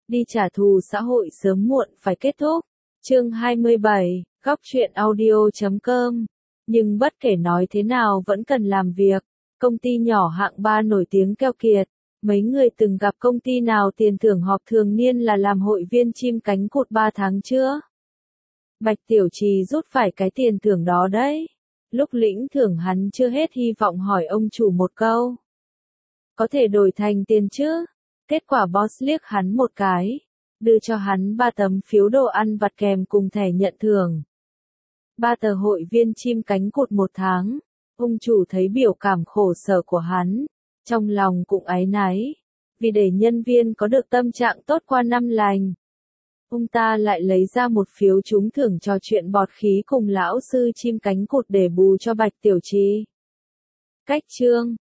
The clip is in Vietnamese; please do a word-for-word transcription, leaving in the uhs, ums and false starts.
đi trả thù xã hội sớm muộn phải kết thúc. Chương hai mươi bảy, góc truyện audio chấm com. Nhưng bất kể nói thế nào vẫn cần làm việc. Công ty nhỏ hạng ba nổi tiếng keo kiệt. Mấy người từng gặp công ty nào tiền thưởng họp thường niên là làm hội viên chim cánh cụt ba tháng chưa? Bạch Tiểu Trì rút phải cái tiền thưởng đó đấy. Lúc lĩnh thưởng hắn chưa hết hy vọng hỏi ông chủ một câu. Có thể đổi thành tiền chứ? Kết quả boss liếc hắn một cái. Đưa cho hắn ba tấm phiếu đồ ăn vặt kèm cùng thẻ nhận thưởng. Ba tờ hội viên chim cánh cụt một tháng. Ông chủ thấy biểu cảm khổ sở của hắn. Trong lòng cũng áy náy. Vì để nhân viên có được tâm trạng tốt qua năm lành. Ông ta lại lấy ra một phiếu trúng thưởng trò chuyện bọt khí cùng lão sư chim cánh cụt để bù cho Bạch Tiểu Trì. Cách chương